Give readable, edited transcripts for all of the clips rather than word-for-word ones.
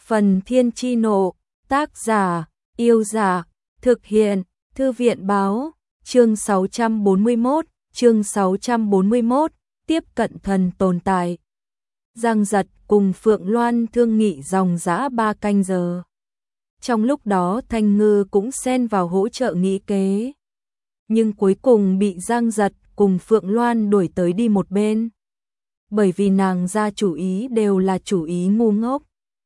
Phần Thiên Chi Nộ, tác giả, Yêu Giả, thực hiện, Thư viện Báo, chương 641, tiếp cận thần tồn tại. Giang Giật cùng Phượng Loan thương nghị dòng dã 3 canh giờ. Trong lúc đó Thanh Ngư cũng xen vào hỗ trợ nghĩ kế. Nhưng cuối cùng bị Giang Giật cùng Phượng Loan đuổi tới đi một bên. Bởi vì nàng ra chủ ý đều là chủ ý ngu ngốc.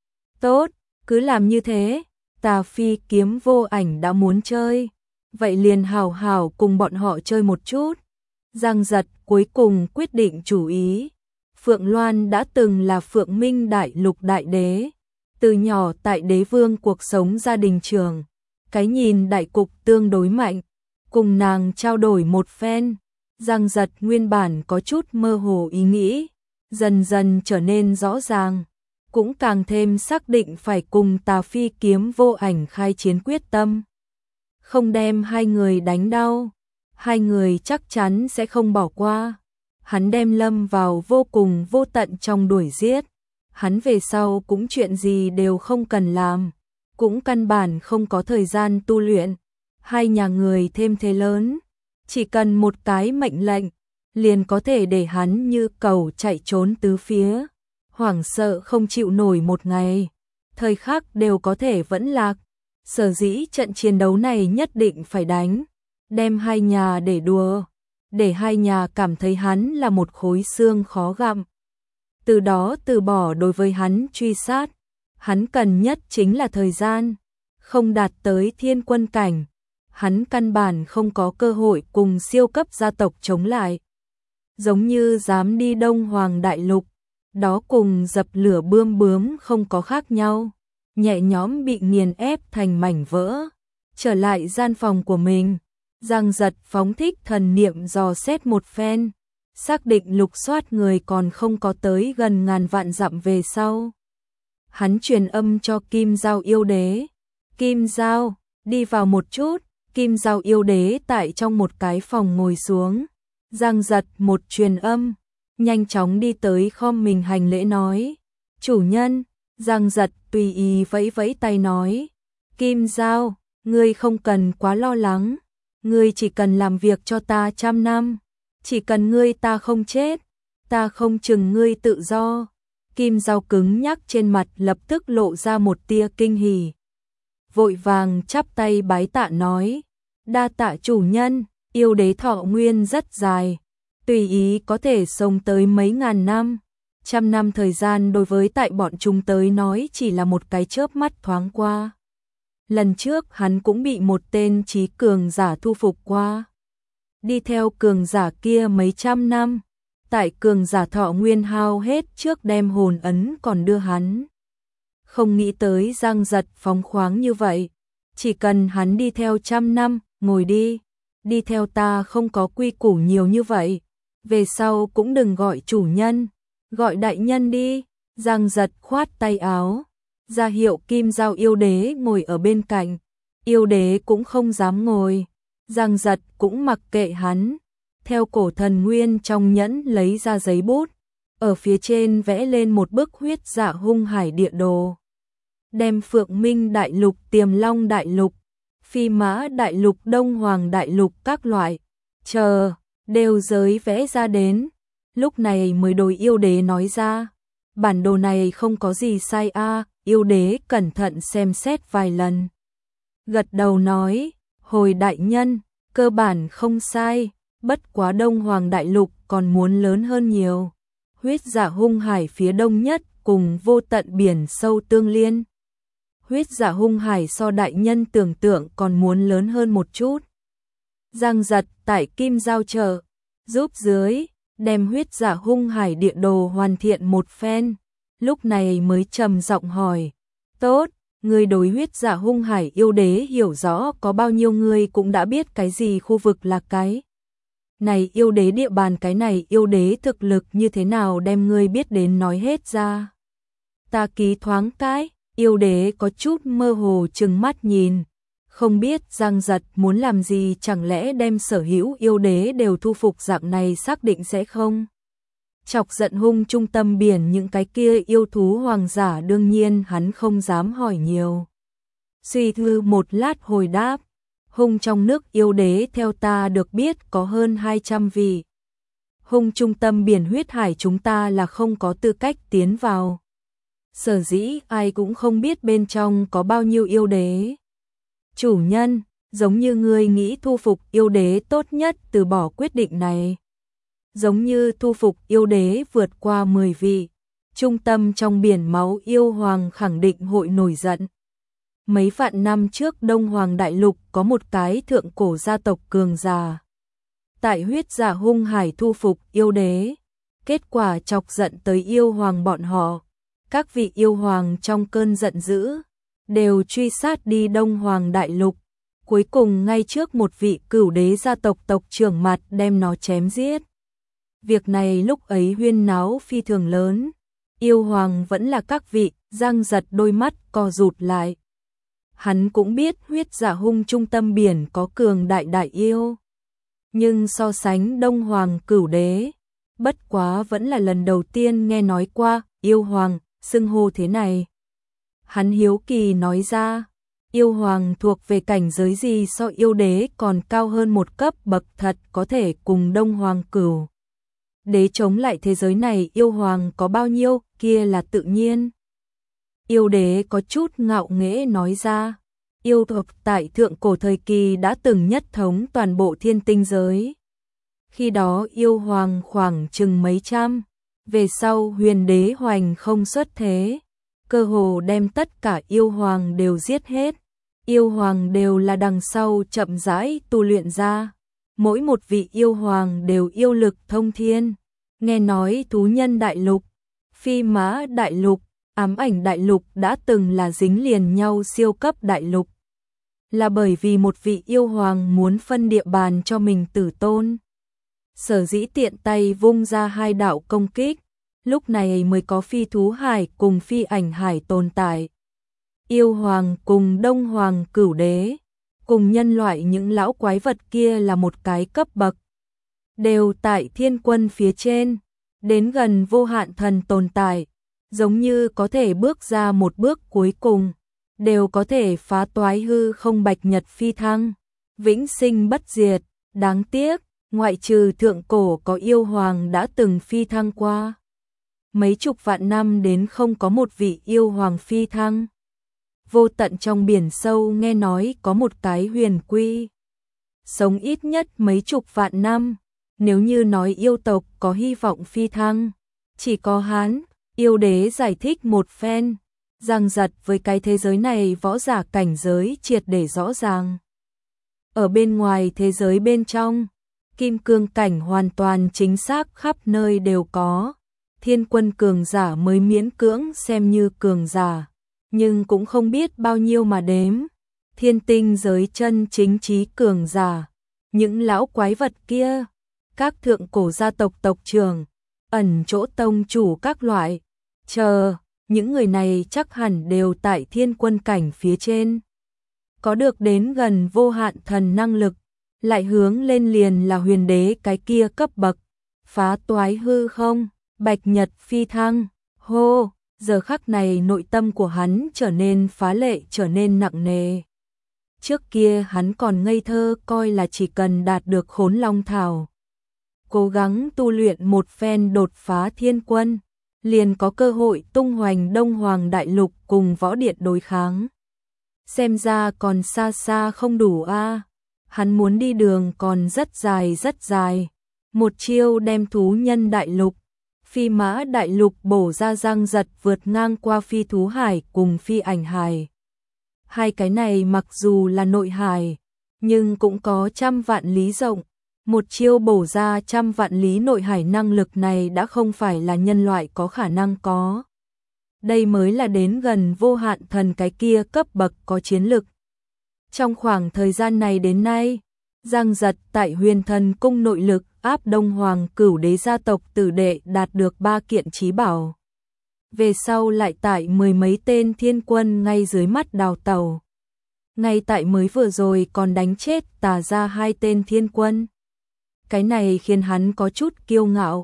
Tốt, cứ làm như thế, Tà Phi Kiếm Vô Ảnh đã muốn chơi. Vậy liền hào hào cùng bọn họ chơi một chút. Giang Giật cuối cùng quyết định chủ ý. Phượng Loan đã từng là Phượng Minh Đại Lục đại đế. Từ nhỏ tại đế vương cuộc sống gia đình trường. Cái nhìn đại cục tương đối mạnh. Cùng nàng trao đổi một phen. Giang Giật nguyên bản có chút mơ hồ ý nghĩ. Dần dần trở nên rõ ràng. Cũng càng thêm xác định phải cùng Tà Phi Kiếm Vô Ảnh khai chiến quyết tâm. Không đem hai người đánh đau, hai người chắc chắn sẽ không bỏ qua. Hắn đem lâm vào vô cùng vô tận trong đuổi giết. Hắn về sau cũng chuyện gì đều không cần làm, cũng căn bản không có thời gian tu luyện. Hai nhà người thêm thế lớn, chỉ cần một cái mệnh lệnh, liền có thể để hắn như cẩu chạy trốn tứ phía. Hoảng sợ không chịu nổi một ngày, thời khắc đều có thể vẫn lạc. Sở dĩ trận chiến đấu này nhất định phải đánh, đem hai nhà để đùa, để hai nhà cảm thấy hắn là một khối xương khó gặm. Từ đó từ bỏ đối với hắn truy sát, hắn cần nhất chính là thời gian, không đạt tới thiên quân cảnh, hắn căn bản không có cơ hội cùng siêu cấp gia tộc chống lại. Giống như dám đi Đông Hoàng Đại Lục, đó cùng dập lửa bươm bướm không có khác nhau, nhẹ nhõm bị nghiền ép thành mảnh vỡ. Trở lại gian phòng của mình, Giang Giật phóng thích thần niệm dò xét một phen, xác định lục soát người còn không có tới gần ngàn vạn dặm về sau. Hắn truyền âm cho Kim Giao yêu đế. Kim Giao, đi vào một chút. Kim Giao yêu đế tại trong một cái phòng ngồi xuống. Giang Giật một truyền âm, nhanh chóng đi tới khom mình hành lễ nói. Chủ nhân. Giang Giật tùy ý vẫy vẫy tay nói. Kim Giao, ngươi không cần quá lo lắng. Ngươi chỉ cần làm việc cho ta 100 năm. Chỉ cần ngươi ta không chết, ta không chừng ngươi tự do. Kim Giao cứng nhắc trên mặt lập tức lộ ra một tia kinh hỉ. Vội vàng chắp tay bái tạ nói. Đa tạ chủ nhân, yêu đế thọ nguyên rất dài. Tùy ý có thể sống tới mấy ngàn năm. 100 năm thời gian đối với tại bọn chúng tới nói chỉ là một cái chớp mắt thoáng qua. Lần trước hắn cũng bị một tên trí cường giả thu phục qua. Đi theo cường giả kia mấy trăm năm, tại cường giả thọ nguyên hao hết trước đem hồn ấn còn đưa hắn. Không nghĩ tới Giang Giật phóng khoáng như vậy, chỉ cần hắn đi theo 100 năm, ngồi đi theo ta không có quy củ nhiều như vậy, về sau cũng đừng gọi chủ nhân, gọi đại nhân đi. Giang Giật khoát tay áo, ra hiệu Kim Giao yêu đế ngồi ở bên cạnh, yêu đế cũng không dám ngồi. Giang Giật cũng mặc kệ hắn, theo cổ thần nguyên trong nhẫn lấy ra giấy bút, ở phía trên vẽ lên một bức huyết dạ hung hải địa đồ. Đem Phượng Minh Đại Lục, Tiềm Long Đại Lục, Phi Mã Đại Lục, Đông Hoàng Đại Lục các loại, đều giới vẽ ra đến. Lúc này mới đối yêu đế nói ra, bản đồ này không có gì sai a. Yêu đế cẩn thận xem xét vài lần, gật đầu nói. Hồi đại nhân, cơ bản không sai, bất quá Đông Hoàng Đại Lục còn muốn lớn hơn nhiều. Huyết dạ hung hải phía đông nhất cùng vô tận biển sâu tương liên. Huyết dạ hung hải so đại nhân tưởng tượng còn muốn lớn hơn một chút. Giang Giật tại Kim Giao trợ giúp dưới, đem huyết dạ hung hải địa đồ hoàn thiện một phen, lúc này mới trầm giọng hỏi. Tốt. Người đối huyết dạ hung hải yêu đế hiểu rõ có bao nhiêu người cũng đã biết cái gì khu vực là cái này yêu đế địa bàn, cái này yêu đế thực lực như thế nào đem ngươi biết đến nói hết ra. Ta ký thoáng cái, yêu đế có chút mơ hồ trừng mắt nhìn, không biết Giang Giật muốn làm gì, chẳng lẽ đem sở hữu yêu đế đều thu phục dạng này xác định sẽ không chọc giận Hung trung tâm biển những cái kia yêu thú hoàng giả, đương nhiên hắn không dám hỏi nhiều. Suy thư một lát hồi đáp, Hung trong nước yêu đế theo ta được biết có hơn 200 vị. Hung trung tâm biển huyết hải chúng ta là không có tư cách tiến vào. Sở dĩ ai cũng không biết bên trong có bao nhiêu yêu đế. Chủ nhân, giống như ngươi nghĩ thu phục yêu đế tốt nhất từ bỏ quyết định này. Giống như thu phục yêu đế vượt qua 10 vị, trung tâm trong biển máu yêu hoàng khẳng định hội nổi giận. Mấy vạn năm trước Đông Hoàng Đại Lục có một cái thượng cổ gia tộc cường giả. Tại huyết giả hung hải thu phục yêu đế, kết quả chọc giận tới yêu hoàng bọn họ. Các vị yêu hoàng trong cơn giận dữ, đều truy sát đi Đông Hoàng Đại Lục. Cuối cùng ngay trước một vị cửu đế gia tộc tộc trưởng mặt đem nó chém giết. Việc này lúc ấy huyên náo phi thường lớn. Yêu hoàng vẫn là các vị, Giang Giật đôi mắt co rụt lại. Hắn cũng biết huyết giả hung trung tâm biển có cường đại đại yêu. Nhưng so sánh Đông Hoàng cửu đế, bất quá vẫn là lần đầu tiên nghe nói qua yêu hoàng, xưng hô thế này. Hắn hiếu kỳ nói ra, yêu hoàng thuộc về cảnh giới gì so yêu đế còn cao hơn một cấp bậc, thật có thể cùng Đông Hoàng cửu đế chống lại thế giới này, yêu hoàng có bao nhiêu, kia là tự nhiên. Yêu đế có chút ngạo nghễ nói ra, yêu tộc tại thượng cổ thời kỳ đã từng nhất thống toàn bộ thiên tinh giới. Khi đó yêu hoàng khoảng chừng mấy trăm, về sau huyền đế hoành không xuất thế, cơ hồ đem tất cả yêu hoàng đều giết hết. Yêu hoàng đều là đằng sau chậm rãi tu luyện ra, mỗi một vị yêu hoàng đều yêu lực thông thiên. Nghe nói thú nhân đại lục, phi mã đại lục, ám ảnh đại lục đã từng là dính liền nhau siêu cấp đại lục. Là bởi vì một vị yêu hoàng muốn phân địa bàn cho mình tử tôn. Sở dĩ tiện tay vung ra hai đạo công kích, lúc này mới có phi thú hải cùng phi ảnh hải tồn tại. Yêu hoàng cùng Đông Hoàng cửu đế, cùng nhân loại những lão quái vật kia là một cái cấp bậc. Đều tại thiên quân phía trên, đến gần vô hạn thần tồn tại, giống như có thể bước ra một bước cuối cùng, đều có thể phá toái hư không bạch nhật phi thăng, vĩnh sinh bất diệt. Đáng tiếc, ngoại trừ thượng cổ có yêu hoàng đã từng phi thăng qua. Mấy chục vạn năm đến không có một vị yêu hoàng phi thăng. Vô tận trong biển sâu nghe nói có một cái huyền quy, sống ít nhất mấy chục vạn năm. Nếu như nói yêu tộc có hy vọng phi thăng, chỉ có hắn. Yêu đế giải thích một phen, Giang Giật với cái thế giới này võ giả cảnh giới triệt để rõ ràng. Ở bên ngoài thế giới bên trong, kim cương cảnh hoàn toàn chính xác khắp nơi đều có. Thiên quân cường giả mới miễn cưỡng xem như cường giả, nhưng cũng không biết bao nhiêu mà đếm. Thiên tinh giới chân chính trí cường giả, những lão quái vật kia, các thượng cổ gia tộc tộc trưởng, ẩn chỗ tông chủ các loại, chờ, những người này chắc hẳn đều tại thiên quân cảnh phía trên. Có được đến gần vô hạn thần năng lực, lại hướng lên liền là huyền đế cái kia cấp bậc, phá toái hư không, bạch nhật phi thăng. Hô, giờ khắc này nội tâm của hắn trở nên phá lệ, trở nên nặng nề. Trước kia hắn còn ngây thơ coi là chỉ cần đạt được Khốn Long Thảo, cố gắng tu luyện một phen đột phá thiên quân, liền có cơ hội tung hoành Đông Hoàng Đại Lục cùng võ điện đối kháng. Xem ra còn xa xa không đủ a. Hắn muốn đi đường còn rất dài. Một chiêu đem thú nhân đại lục, phi mã đại lục bổ ra. Giang Giật vượt ngang qua phi thú hải cùng phi ảnh hải. Hai cái này mặc dù là nội hải, nhưng cũng có trăm vạn lý rộng. Một chiêu bổ ra trăm vạn lý nội hải, năng lực này đã không phải là nhân loại có khả năng có. Đây mới là đến gần vô hạn thần cái kia cấp bậc có chiến lực. Trong khoảng thời gian này đến nay, Giang Giật tại Huyền Thần Cung nội lực áp Đông Hoàng cửu đế gia tộc tử đệ đạt được 3 kiện chí bảo. Về sau lại tại 10 mấy tên thiên quân ngay dưới mắt đào tẩu. Ngay tại mới vừa rồi còn đánh chết Tà ra 2 tên thiên quân. Cái này khiến hắn có chút kiêu ngạo.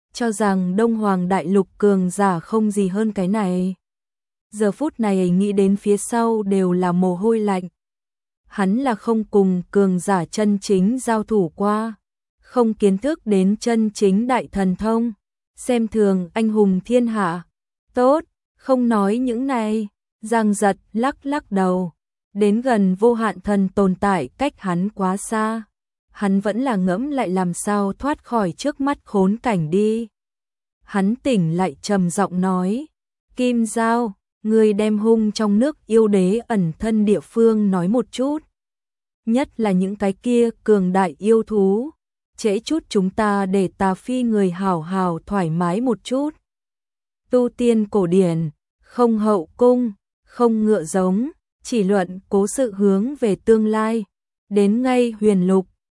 cho rằng Đông Hoàng Đại Lục cường giả không gì hơn cái này. Giờ phút này nghĩ đến phía sau đều là mồ hôi lạnh. Hắn là không cùng cường giả chân chính giao thủ qua, không kiến thức đến chân chính đại thần thông, xem thường anh hùng thiên hạ. Tốt, không nói những này, Giang Giật lắc lắc đầu, đến gần vô hạn thần tồn tại cách hắn quá xa. Hắn vẫn là ngẫm lại làm sao thoát khỏi trước mắt khốn cảnh đi. Hắn tỉnh lại trầm giọng nói, Kim Giao, người đem hung trong nước yêu đế ẩn thân địa phương nói một chút. Nhất là những cái kia cường đại yêu thú, trễ chút chúng ta để tà phi người hảo hảo thoải mái một chút. Tu tiên cổ điển, không hậu cung, không ngựa giống, chỉ luận cố sự hướng về tương lai. Đến ngay huyền lục,